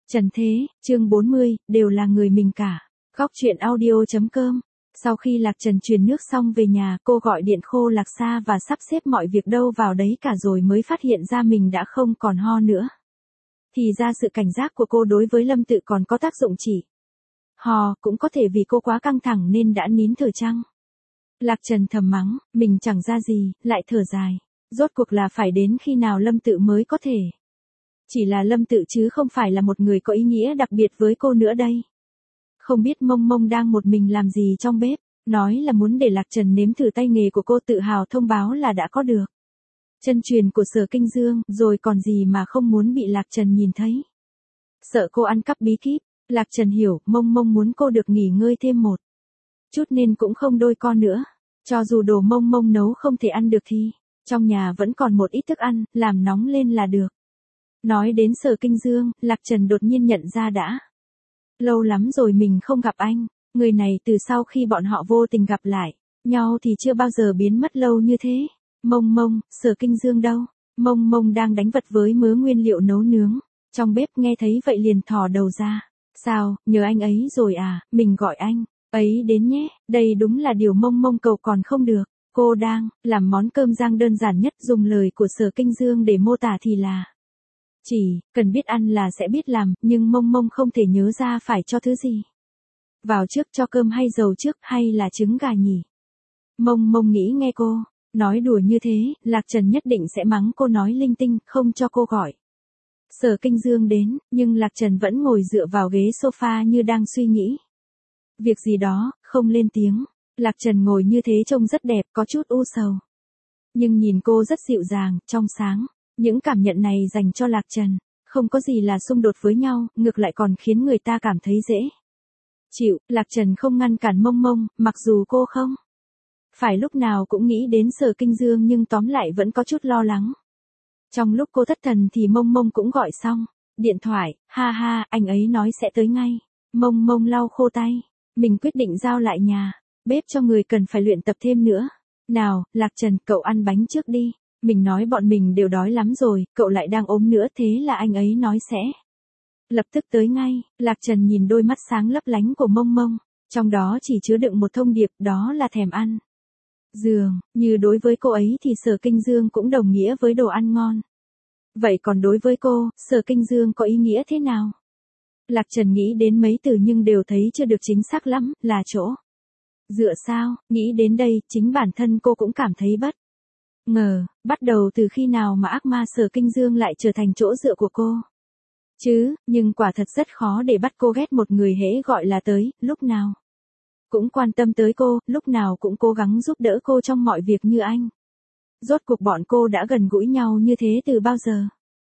Trần Thế, chương 40, đều là người mình cả. Góc truyện audio.com. Sau khi Lạc Trần truyền nước xong về nhà, cô gọi điện Khô Lạc Sa và sắp xếp mọi việc đâu vào đấy cả rồi mới phát hiện ra mình đã không còn ho nữa. Thì ra sự cảnh giác của cô đối với Lâm Tự còn có tác dụng chỉ. Ho, cũng có thể vì cô quá căng thẳng nên đã nín thở chăng. Lạc Trần thầm mắng, mình chẳng ra gì, lại thở dài. Rốt cuộc là phải đến khi nào Lâm Tự mới có thể. Chỉ là Lâm Tự chứ không phải là một người có ý nghĩa đặc biệt với cô nữa đây. Không biết Mông Mông đang một mình làm gì trong bếp, nói là muốn để Lạc Trần nếm thử tay nghề của cô, tự hào thông báo là đã có được chân truyền của Sở Kinh Dương, rồi còn gì mà không muốn bị Lạc Trần nhìn thấy. Sợ cô ăn cắp bí kíp, Lạc Trần hiểu, Mông Mông muốn cô được nghỉ ngơi thêm một chút nên cũng không đôi co nữa. Cho dù đồ Mông Mông nấu không thể ăn được thì trong nhà vẫn còn một ít thức ăn, làm nóng lên là được. Nói đến Sở Kinh Dương, Lạc Trần đột nhiên nhận ra đã lâu lắm rồi mình không gặp anh. Người này từ sau khi bọn họ vô tình gặp lại nhau thì chưa bao giờ biến mất lâu như thế. Mông Mông, Sở Kinh Dương đâu? Mông Mông đang đánh vật với mớ nguyên liệu nấu nướng trong bếp, nghe thấy vậy liền thò đầu ra. Sao, nhớ anh ấy rồi à, mình gọi anh ấy đến nhé. Đây đúng là điều Mông Mông cầu còn không được. Cô đang làm món cơm rang đơn giản nhất, dùng lời của Sở Kinh Dương để mô tả thì là chỉ cần biết ăn là sẽ biết làm, nhưng Mông Mông không thể nhớ ra phải cho thứ gì vào trước, cho cơm hay dầu trước, hay là trứng gà nhỉ. Mông Mông nghĩ nghe cô nói đùa như thế, Lạc Trần nhất định sẽ mắng cô nói linh tinh, không cho cô gọi Sở Kinh Dương đến, nhưng Lạc Trần vẫn ngồi dựa vào ghế sofa như đang suy nghĩ việc gì đó, không lên tiếng. Lạc Trần ngồi như thế trông rất đẹp, có chút u sầu. Nhưng nhìn cô rất dịu dàng, trong sáng. Những cảm nhận này dành cho Lạc Trần không có gì là xung đột với nhau, ngược lại còn khiến người ta cảm thấy dễ chịu. Lạc Trần không ngăn cản Mông Mông, mặc dù cô không phải lúc nào cũng nghĩ đến Sở Kinh Dương, nhưng tóm lại vẫn có chút lo lắng. Trong lúc cô thất thần thì Mông Mông cũng gọi xong điện thoại. Ha ha, anh ấy nói sẽ tới ngay. Mông Mông lau khô tay. Mình quyết định giao lại nhà bếp cho người, cần phải luyện tập thêm nữa. Nào, Lạc Trần, cậu ăn bánh trước đi. Mình nói bọn mình đều đói lắm rồi, cậu lại đang ốm nữa, thế là anh ấy nói sẽ lập tức tới ngay. Lạc Trần nhìn đôi mắt sáng lấp lánh của Mông Mông, trong đó chỉ chứa đựng một thông điệp, đó là thèm ăn. Dường như đối với cô ấy thì Sở Kinh Dương cũng đồng nghĩa với đồ ăn ngon. Vậy còn đối với cô, Sở Kinh Dương có ý nghĩa thế nào? Lạc Trần nghĩ đến mấy từ nhưng đều thấy chưa được chính xác lắm, là chỗ dựa sao? Nghĩ đến đây, chính bản thân cô cũng cảm thấy bất ngờ, bắt đầu từ khi nào mà ác ma Sở Kinh Dương lại trở thành chỗ dựa của cô chứ. Nhưng quả thật rất khó để bắt cô ghét một người hễ gọi là tới, lúc nào cũng quan tâm tới cô, lúc nào cũng cố gắng giúp đỡ cô trong mọi việc như anh. Rốt cuộc bọn cô đã gần gũi nhau như thế từ bao giờ?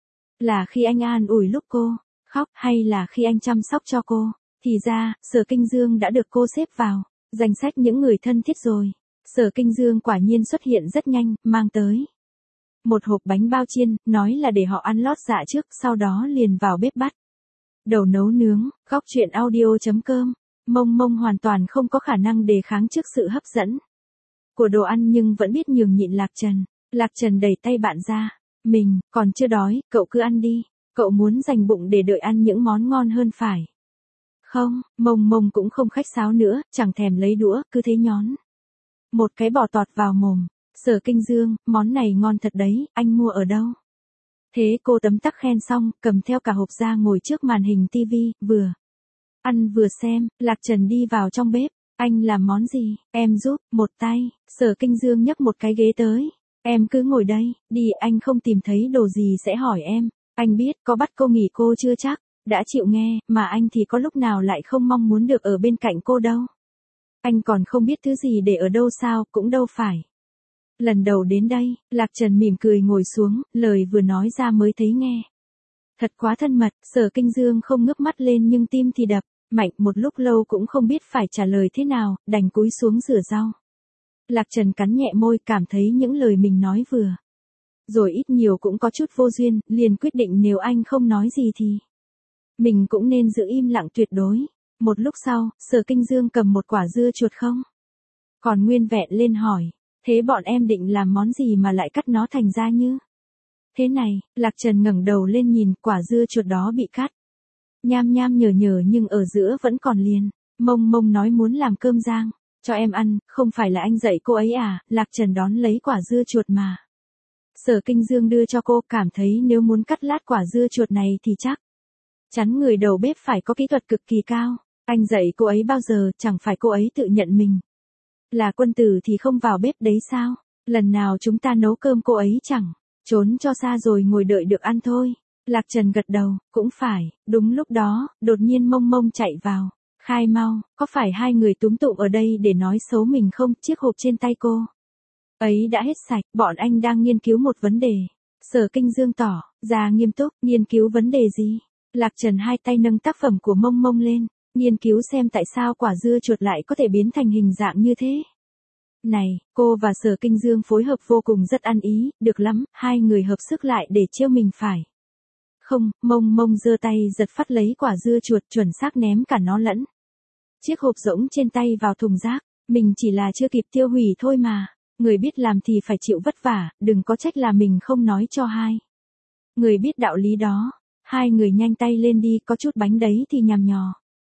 Là khi anh an ủi lúc cô khóc, hay là khi anh chăm sóc cho cô? Thì ra, Sở Kinh Dương đã được cô xếp vào danh sách những người thân thiết rồi. Sở Kinh Dương quả nhiên xuất hiện rất nhanh, mang tới một hộp bánh bao chiên, nói là để họ ăn lót dạ trước, sau đó liền vào bếp bắt đầu nấu nướng. Góc truyện audio.com. Mông Mông hoàn toàn không có khả năng đề kháng trước sự hấp dẫn của đồ ăn, nhưng vẫn biết nhường nhịn Lạc Trần. Lạc Trần đẩy tay bạn ra. Mình còn chưa đói, cậu cứ ăn đi. Cậu muốn dành bụng để đợi ăn những món ngon hơn phải không? Mông Mông cũng không khách sáo nữa, chẳng thèm lấy đũa, cứ thế nhón một cái bò tọt vào mồm. Sở Kinh Dương, món này ngon thật đấy, anh mua ở đâu? Thế cô tấm tắc khen xong, cầm theo cả hộp ra ngồi trước màn hình tivi, vừa ăn vừa xem. Lạc Trần đi vào trong bếp. Anh làm món gì? Em giúp một tay. Sở Kinh Dương nhấc một cái ghế tới. Em cứ ngồi đây, đi, anh không tìm thấy đồ gì sẽ hỏi em. Anh biết, có bắt cô nghỉ cô chưa chắc đã chịu nghe, mà anh thì có lúc nào lại không mong muốn được ở bên cạnh cô đâu. Anh còn không biết thứ gì để ở đâu sao, cũng đâu phải lần đầu đến đây. Lạc Trần mỉm cười ngồi xuống, lời vừa nói ra mới thấy nghe thật quá thân mật. Sở Kinh Dương không ngước mắt lên nhưng tim thì đập mạnh, một lúc lâu cũng không biết phải trả lời thế nào, đành cúi xuống rửa rau. Lạc Trần cắn nhẹ môi, cảm thấy những lời mình nói vừa rồi ít nhiều cũng có chút vô duyên, liền quyết định nếu anh không nói gì thì mình cũng nên giữ im lặng tuyệt đối. Một lúc sau, Sở Kinh Dương cầm một quả dưa chuột không còn nguyên vẹn lên hỏi, thế bọn em định làm món gì mà lại cắt nó thành ra như thế này? Lạc Trần ngẩng đầu lên nhìn, quả dưa chuột đó bị cắt nham nham nhở nhở nhưng ở giữa vẫn còn liền. Mông Mông nói muốn làm cơm rang, cho em ăn, không phải là anh dạy cô ấy à, Lạc Trần đón lấy quả dưa chuột mà. Sở Kinh Dương đưa cho cô, cảm thấy nếu muốn cắt lát quả dưa chuột này thì chắc chắn người đầu bếp phải có kỹ thuật cực kỳ cao. Anh dạy cô ấy bao giờ, chẳng phải cô ấy tự nhận mình là quân tử thì không vào bếp đấy sao? Lần nào chúng ta nấu cơm cô ấy chẳng trốn cho xa rồi ngồi đợi được ăn thôi. Lạc Trần gật đầu, cũng phải. Đúng lúc đó, đột nhiên Mông Mông chạy vào. Khai mau, có phải hai người túm tụm ở đây để nói xấu mình không? Chiếc hộp trên tay cô ấy đã hết sạch, bọn anh đang nghiên cứu một vấn đề. Sở Kinh Dương tỏ ra nghiêm túc, nghiên cứu vấn đề gì? Lạc Trần hai tay nâng tác phẩm của Mông Mông lên, nghiên cứu xem tại sao quả dưa chuột lại có thể biến thành hình dạng như thế. Này, cô và Sở Kinh Dương phối hợp vô cùng rất ăn ý, được lắm, hai người hợp sức lại để trêu mình phải. Không, Mông Mông giơ tay giật phát lấy quả dưa chuột, chuẩn xác ném cả nó lẫn chiếc hộp rỗng trên tay vào thùng rác. Mình chỉ là chưa kịp tiêu hủy thôi mà. Người biết làm thì phải chịu vất vả, đừng có trách là mình không nói cho hai người biết đạo lý đó. Hai người nhanh tay lên đi, có chút bánh đấy thì nhằm nhò.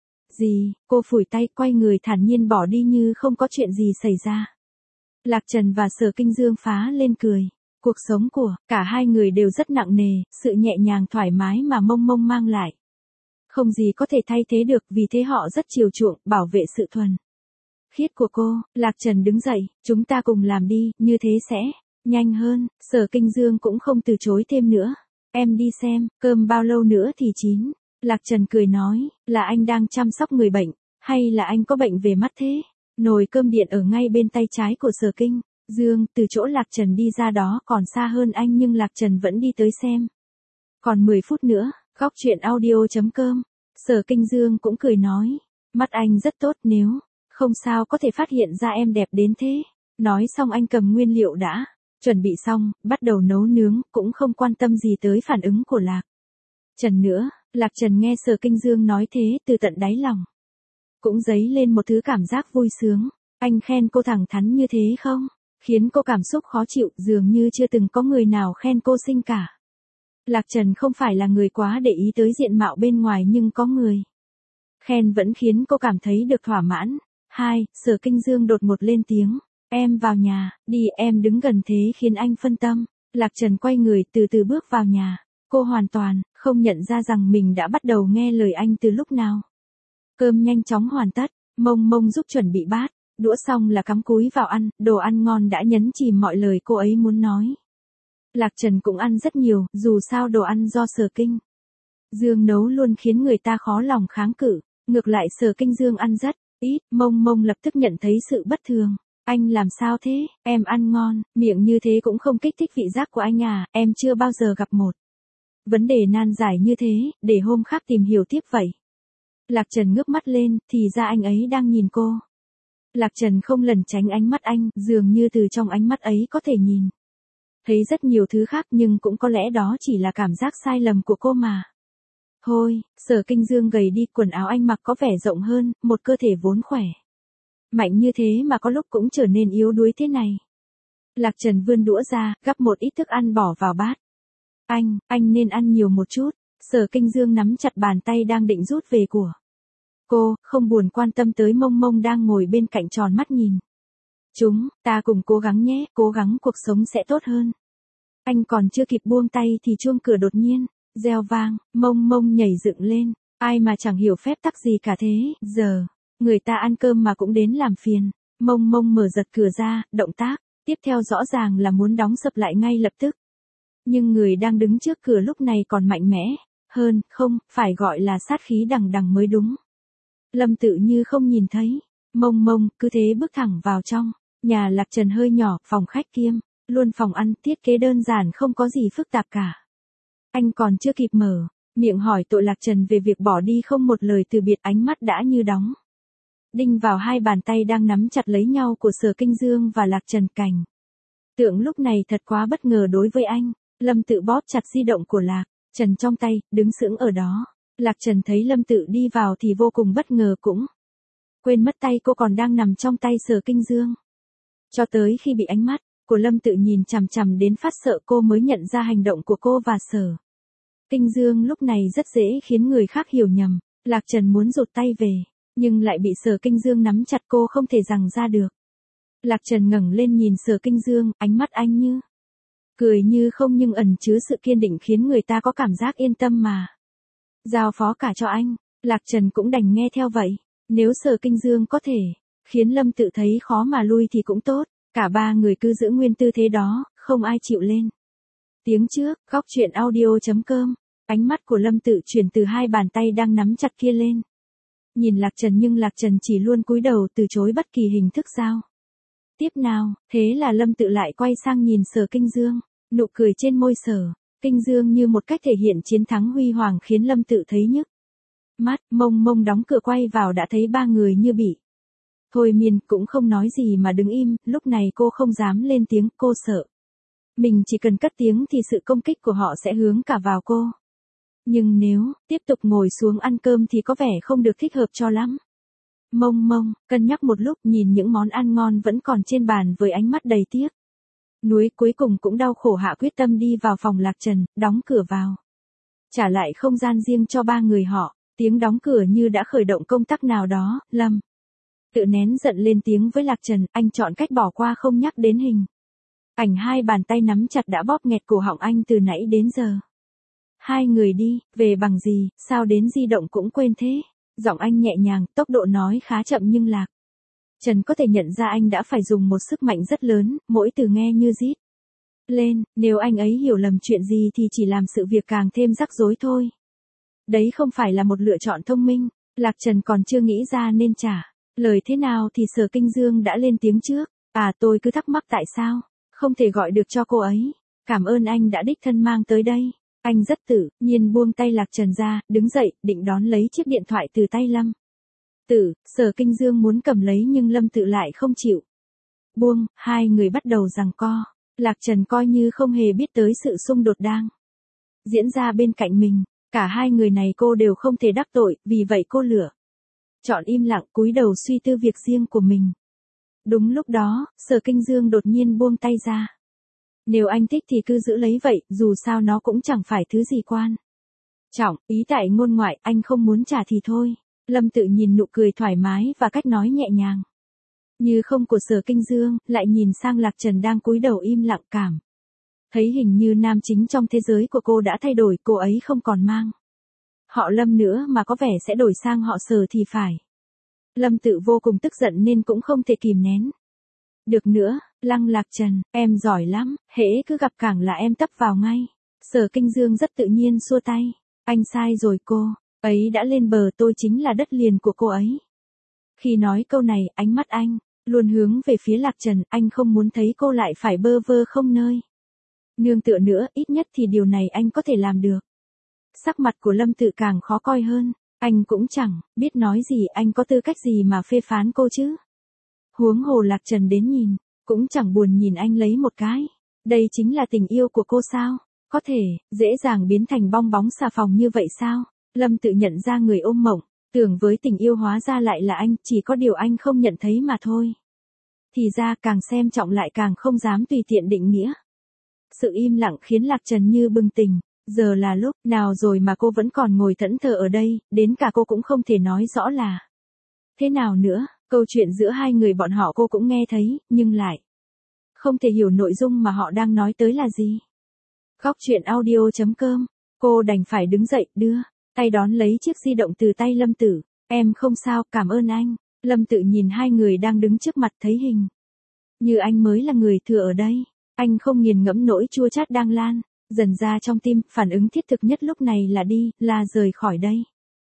Gì, cô phủi tay quay người thản nhiên bỏ đi như không có chuyện gì xảy ra. Lạc Trần và Sở Kinh Dương phá lên cười. Cuộc sống của cả hai người đều rất nặng nề, sự nhẹ nhàng thoải mái mà Mông Mông mang lại không gì có thể thay thế được, vì thế họ rất chiều chuộng, bảo vệ sự thuần khiết của cô. Lạc Trần đứng dậy, chúng ta cùng làm đi, như thế sẽ nhanh hơn. Sở Kinh Dương cũng không từ chối thêm nữa. Em đi xem, cơm bao lâu nữa thì chín. Lạc Trần cười nói, là anh đang chăm sóc người bệnh, hay là anh có bệnh về mắt thế? Nồi cơm điện ở ngay bên tay trái của Sở Kinh Dương, từ chỗ Lạc Trần đi ra đó còn xa hơn anh nhưng Lạc Trần vẫn đi tới xem. Còn 10 phút nữa, góc chuyện audio.com. Sở Kinh Dương cũng cười nói, mắt anh rất tốt, nếu không sao có thể phát hiện ra em đẹp đến thế. Nói xong anh cầm nguyên liệu đã chuẩn bị xong, bắt đầu nấu nướng, cũng không quan tâm gì tới phản ứng của Lạc Trần nữa. Lạc Trần nghe Sở Kinh Dương nói thế, từ tận đáy lòng cũng dấy lên một thứ cảm giác vui sướng. Anh khen cô thẳng thắn như thế không? Khiến cô cảm xúc khó chịu, dường như chưa từng có người nào khen cô xinh cả. Lạc Trần không phải là người quá để ý tới diện mạo bên ngoài, nhưng có người khen vẫn khiến cô cảm thấy được thỏa mãn. Sở Kinh Dương đột ngột lên tiếng, em vào nhà, đi, em đứng gần thế khiến anh phân tâm. Lạc Trần quay người từ từ bước vào nhà. Cô hoàn toàn không nhận ra rằng mình đã bắt đầu nghe lời anh từ lúc nào. Cơm nhanh chóng hoàn tất, Mông Mông giúp chuẩn bị bát, đũa xong là cắm cúi vào ăn, đồ ăn ngon đã nhấn chìm mọi lời cô ấy muốn nói. Lạc Trần cũng ăn rất nhiều, dù sao đồ ăn do Sở Kinh Dương nấu luôn khiến người ta khó lòng kháng cự. Ngược lại Sở Kinh Dương ăn rất ít. Mông Mông lập tức nhận thấy sự bất thường. Anh làm sao thế, em ăn ngon, miệng như thế cũng không kích thích vị giác của anh à, em chưa bao giờ gặp một vấn đề nan giải như thế, để hôm khác tìm hiểu tiếp vậy. Lạc Trần ngước mắt lên, thì ra anh ấy đang nhìn cô. Lạc Trần không lẩn tránh ánh mắt anh, dường như từ trong ánh mắt ấy có thể nhìn thấy rất nhiều thứ khác, nhưng cũng có lẽ đó chỉ là cảm giác sai lầm của cô mà. Thôi, Sở Kinh Dương gầy đi, quần áo anh mặc có vẻ rộng hơn, một cơ thể vốn khỏe mạnh như thế mà có lúc cũng trở nên yếu đuối thế này. Lạc Trần vươn đũa ra, gắp một ít thức ăn bỏ vào bát. Anh nên ăn nhiều một chút. Sở Kinh Dương nắm chặt bàn tay đang định rút về của cô, không buồn quan tâm tới Mông Mông đang ngồi bên cạnh tròn mắt nhìn. Chúng ta cùng cố gắng nhé, cố gắng cuộc sống sẽ tốt hơn. Anh còn chưa kịp buông tay thì chuông cửa đột nhiên reo vang. Mông Mông nhảy dựng lên, ai mà chẳng hiểu phép tắc gì cả thế, giờ người ta ăn cơm mà cũng đến làm phiền. Mông Mông mở giật cửa ra, động tác tiếp theo rõ ràng là muốn đóng sập lại ngay lập tức. Nhưng người đang đứng trước cửa lúc này còn mạnh mẽ hơn, không, phải gọi là sát khí đằng đằng mới đúng. Lâm Tự Như không nhìn thấy. Mông Mông cứ thế bước thẳng vào trong. Nhà Lạc Trần hơi nhỏ, phòng khách kiêm luôn phòng ăn, thiết kế đơn giản không có gì phức tạp cả. Anh còn chưa kịp mở miệng hỏi tội Lạc Trần về việc bỏ đi không một lời từ biệt, ánh mắt đã như đóng đinh vào hai bàn tay đang nắm chặt lấy nhau của Sở Kinh Dương và Lạc Trần. Cảnh tượng lúc này thật quá bất ngờ đối với anh. Lâm Tự bóp chặt di động của Lạc Trần trong tay, đứng sững ở đó. Lạc Trần thấy Lâm Tự đi vào thì vô cùng bất ngờ, cũng quên mất tay cô còn đang nằm trong tay Sở Kinh Dương. Cho tới khi bị ánh mắt của Lâm Tự nhìn chằm chằm đến phát sợ, cô mới nhận ra hành động của cô và Sở Kinh dương lúc này rất dễ khiến người khác hiểu nhầm. Lạc Trần muốn rụt tay về, nhưng lại bị Sở Kinh Dương nắm chặt, cô không thể giằng ra được. Lạc Trần ngẩng lên nhìn Sở Kinh Dương, ánh mắt anh như cười như không nhưng ẩn chứa sự kiên định khiến người ta có cảm giác yên tâm mà. Giao phó cả cho anh, Lạc Trần cũng đành nghe theo vậy. Nếu Sở Kinh Dương có thể khiến Lâm Tự thấy khó mà lui thì cũng tốt. Cả ba người cứ giữ nguyên tư thế đó, không ai chịu lên tiếng trước. Góc truyện audio.com. Ánh mắt của Lâm Tự chuyển từ hai bàn tay đang nắm chặt kia lên nhìn Lạc Trần, nhưng Lạc Trần chỉ luôn cúi đầu từ chối bất kỳ hình thức giao tiếp nào. Thế là Lâm Tự lại quay sang nhìn Sở Kinh Dương, nụ cười trên môi Sở Kinh Dương như một cách thể hiện chiến thắng huy hoàng khiến Lâm Tự thấy nhức mắt. Mông đóng cửa quay vào đã thấy ba người như bị thôi miên, cũng không nói gì mà đứng im. Lúc này cô không dám lên tiếng, cô sợ mình chỉ cần cất tiếng thì sự công kích của họ sẽ hướng cả vào cô. Nhưng nếu tiếp tục ngồi xuống ăn cơm thì có vẻ không được thích hợp cho lắm. Mông cân nhắc một lúc, nhìn những món ăn ngon vẫn còn trên bàn với ánh mắt đầy tiếc nuối, cuối cùng cũng đau khổ hạ quyết tâm đi vào phòng Lạc Trần, đóng cửa vào. Trả lại không gian riêng cho ba người họ. Tiếng đóng cửa như đã khởi động công tắc nào đó. Lâm Tự nén giận lên tiếng với Lạc Trần, anh chọn cách bỏ qua không nhắc đến hình ảnh hai bàn tay nắm chặt đã bóp nghẹt cổ họng anh từ nãy đến giờ. Hai người đi, về bằng gì, sao đến di động cũng quên thế? Giọng anh nhẹ nhàng, tốc độ nói khá chậm nhưng Lạc Trần có thể nhận ra anh đã phải dùng một sức mạnh rất lớn, mỗi từ nghe như rít lên. Nếu anh ấy hiểu lầm chuyện gì thì chỉ làm sự việc càng thêm rắc rối thôi. Đấy không phải là một lựa chọn thông minh. Lạc Trần còn chưa nghĩ ra nên trả lời thế nào thì Sở Kinh Dương đã lên tiếng trước. Tôi cứ thắc mắc tại sao không thể gọi được cho cô ấy. Cảm ơn anh đã đích thân mang tới đây. Anh rất tự nhiên buông tay Lạc Trần ra, đứng dậy, định đón lấy chiếc điện thoại từ tay Lâm Tự. Sở Kinh Dương muốn cầm lấy nhưng Lâm Tự lại không chịu buông. Hai người bắt đầu giằng co. Lạc Trần coi như không hề biết tới sự xung đột đang diễn ra bên cạnh mình. Cả hai người này cô đều không thể đắc tội, vì vậy cô chọn im lặng, cúi đầu suy tư việc riêng của mình. Đúng lúc đó, Sở Kinh Dương đột nhiên buông tay ra. Nếu anh thích thì cứ giữ lấy vậy, dù sao nó cũng chẳng phải thứ gì quan trọng. Ý tại ngôn ngoại, anh không muốn trả thì thôi. Lâm Tự nhìn nụ cười thoải mái và cách nói nhẹ nhàng như không của Sở Kinh Dương, lại nhìn sang Lạc Trần đang cúi đầu im lặng, cảm thấy hình như nam chính trong thế giới của cô đã thay đổi, cô ấy không còn mang họ Lâm nữa mà có vẻ sẽ đổi sang họ Sở thì phải. Lâm Tự vô cùng tức giận nên cũng không thể kìm nén được nữa. Lạc Trần, em giỏi lắm, hễ cứ gặp cảng là em tấp vào ngay. Sở Kinh Dương rất tự nhiên xua tay. Anh sai rồi, cô ấy đã lên bờ, tôi chính là đất liền của cô ấy. Khi nói câu này, ánh mắt anh luôn hướng về phía Lạc Trần, anh không muốn thấy cô lại phải bơ vơ không nơi nương tựa nữa, ít nhất thì điều này anh có thể làm được. Sắc mặt của Lâm Tự càng khó coi hơn. Anh cũng chẳng biết nói gì, anh có tư cách gì mà phê phán cô chứ? Huống hồ Lạc Trần đến nhìn cũng chẳng buồn nhìn anh lấy một cái. Đây chính là tình yêu của cô sao? Có thể dễ dàng biến thành bong bóng xà phòng như vậy sao? Lâm Tự nhận ra người ôm mộng tưởng với tình yêu hóa ra lại là anh, chỉ có điều anh không nhận thấy mà thôi. Thì ra càng xem trọng lại càng không dám tùy tiện định nghĩa. Sự im lặng khiến Lạc Trần như bừng tỉnh. Giờ là lúc nào rồi mà cô vẫn còn ngồi thẫn thờ ở đây, đến cả cô cũng không thể nói rõ là thế nào nữa. Câu chuyện giữa hai người bọn họ cô cũng nghe thấy, nhưng lại không thể hiểu nội dung mà họ đang nói tới là gì. Góc truyện audio.com. Cô đành phải đứng dậy, đưa tay đón lấy chiếc di động từ tay Lâm Tự. Em không sao, cảm ơn anh. Lâm Tự nhìn hai người đang đứng trước mặt, thấy hình như anh mới là người thừa ở đây. Anh không nghiền ngẫm nỗi chua chát đang lan dần ra trong tim. Phản ứng thiết thực nhất lúc này là rời khỏi đây.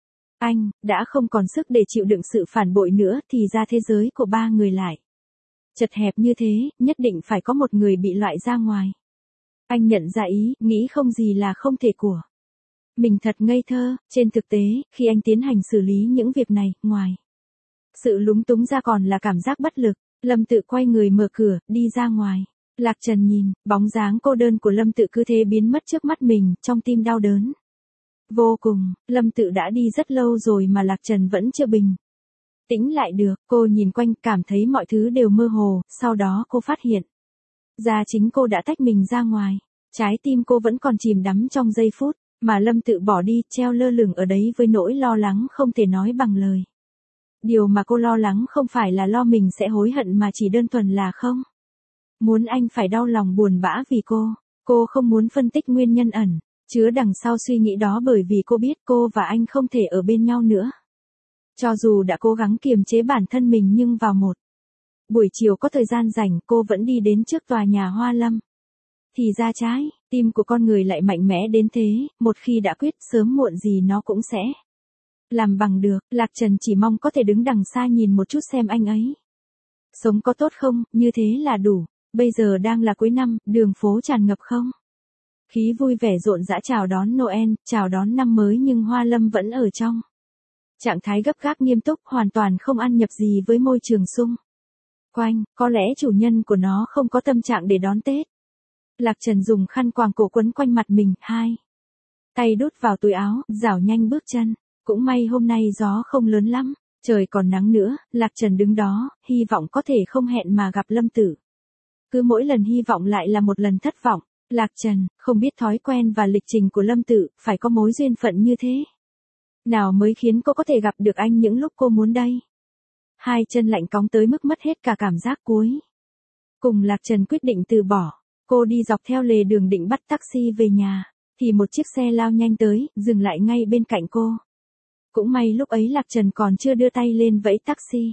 Anh đã không còn sức để chịu đựng sự phản bội nữa, thì ra thế giới của ba người lại chật hẹp như thế, nhất định phải có một người bị loại ra ngoài. Anh nhận ra ý nghĩ không gì là không thể của mình thật ngây thơ. Trên thực tế, khi anh tiến hành xử lý những việc này, ngoài sự lúng túng ra còn là cảm giác bất lực. Lâm Tự quay người mở cửa, đi ra ngoài. Lạc Trần nhìn bóng dáng cô đơn của Lâm Tự cứ thế biến mất trước mắt mình, trong tim đau đớn vô cùng. Lâm Tự đã đi rất lâu rồi mà Lạc Trần vẫn chưa bình tĩnh lại được. Cô nhìn quanh, cảm thấy mọi thứ đều mơ hồ. Sau đó cô phát hiện ra chính cô đã tách mình ra ngoài. Trái tim cô vẫn còn chìm đắm trong giây phút Mà Lâm Tự bỏ đi, treo lơ lửng ở đấy với nỗi lo lắng không thể nói bằng lời. Điều mà cô lo lắng không phải là lo mình sẽ hối hận mà chỉ đơn thuần là không muốn anh phải đau lòng buồn bã vì cô. Cô không muốn phân tích nguyên nhân ẩn chứa đằng sau suy nghĩ đó, bởi vì cô biết cô và anh không thể ở bên nhau nữa. Cho dù đã cố gắng kiềm chế bản thân mình nhưng vào một buổi chiều có thời gian rảnh, cô vẫn đi đến trước tòa nhà Hoa Lâm. Thì ra trái tim của con người lại mạnh mẽ đến thế, một khi đã quyết sớm muộn gì nó cũng sẽ làm bằng được. Lạc Trần chỉ mong có thể đứng đằng xa nhìn một chút xem anh ấy sống có tốt không, như thế là đủ. Bây giờ đang là cuối năm, đường phố tràn ngập không khí vui vẻ rộn rã chào đón Noel, chào đón năm mới, nhưng Hoa Lâm vẫn ở trong trạng thái gấp gáp nghiêm túc, hoàn toàn không ăn nhập gì với môi trường xung quanh. Có lẽ chủ nhân của nó không có tâm trạng để đón Tết. Lạc Trần dùng khăn quàng cổ quấn quanh mặt mình, hai tay đút vào túi áo, dảo nhanh bước chân. Cũng may hôm nay gió không lớn lắm, trời còn nắng nữa. Lạc Trần đứng đó, hy vọng có thể không hẹn mà gặp Lâm Tử. Cứ mỗi lần hy vọng lại là một lần thất vọng. Lạc Trần không biết thói quen và lịch trình của Lâm Tử, phải có mối duyên phận như thế nào mới khiến cô có thể gặp được anh những lúc cô muốn đây. Hai chân lạnh cóng tới mức mất hết cả cảm giác cuối cùng. Lạc Trần quyết định từ bỏ. Cô đi dọc theo lề đường định bắt taxi về nhà, thì một chiếc xe lao nhanh tới, dừng lại ngay bên cạnh cô. Cũng may lúc ấy Lạc Trần còn chưa đưa tay lên vẫy taxi.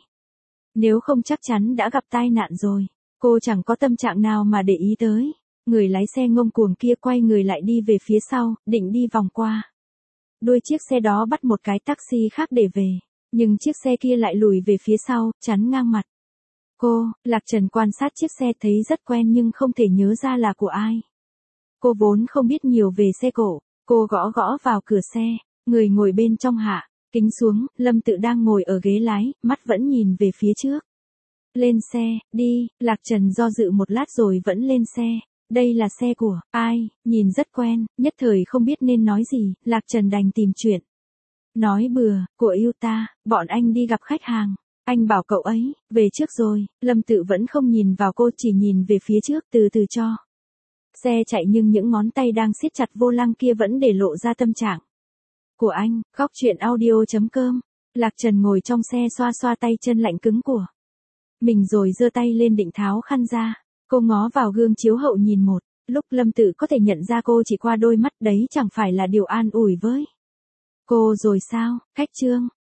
Nếu không chắc chắn đã gặp tai nạn rồi. Cô chẳng có tâm trạng nào mà để ý tới. Người lái xe ngông cuồng kia quay người lại đi về phía sau, định đi vòng qua đuôi chiếc xe đó bắt một cái taxi khác để về. Nhưng chiếc xe kia lại lùi về phía sau, chắn ngang mặt cô. Lạc Trần quan sát chiếc xe thấy rất quen nhưng không thể nhớ ra là của ai. Cô vốn không biết nhiều về xe cộ. Cô gõ gõ vào cửa xe. Người ngồi bên trong hạ kính xuống, Lâm Tự đang ngồi ở ghế lái, mắt vẫn nhìn về phía trước. Lên xe, đi. Lạc Trần do dự một lát rồi vẫn lên xe. Đây là xe của ai, nhìn rất quen, nhất thời không biết nên nói gì. Lạc Trần đành tìm chuyện nói bừa, của yêu ta, bọn anh đi gặp khách hàng. Anh bảo cậu ấy về trước rồi. Lâm Tự vẫn không nhìn vào cô, chỉ nhìn về phía trước, từ từ cho xe chạy, nhưng những ngón tay đang siết chặt vô lăng kia vẫn để lộ ra tâm trạng của anh. Góc truyện audio.com. Lạc Trần ngồi trong xe xoa xoa tay chân lạnh cứng của mình rồi giơ tay lên định tháo khăn ra. Cô ngó vào gương chiếu hậu nhìn một lúc. Lâm Tự có thể nhận ra cô chỉ qua đôi mắt, đấy chẳng phải là điều an ủi với cô rồi sao? Khách trương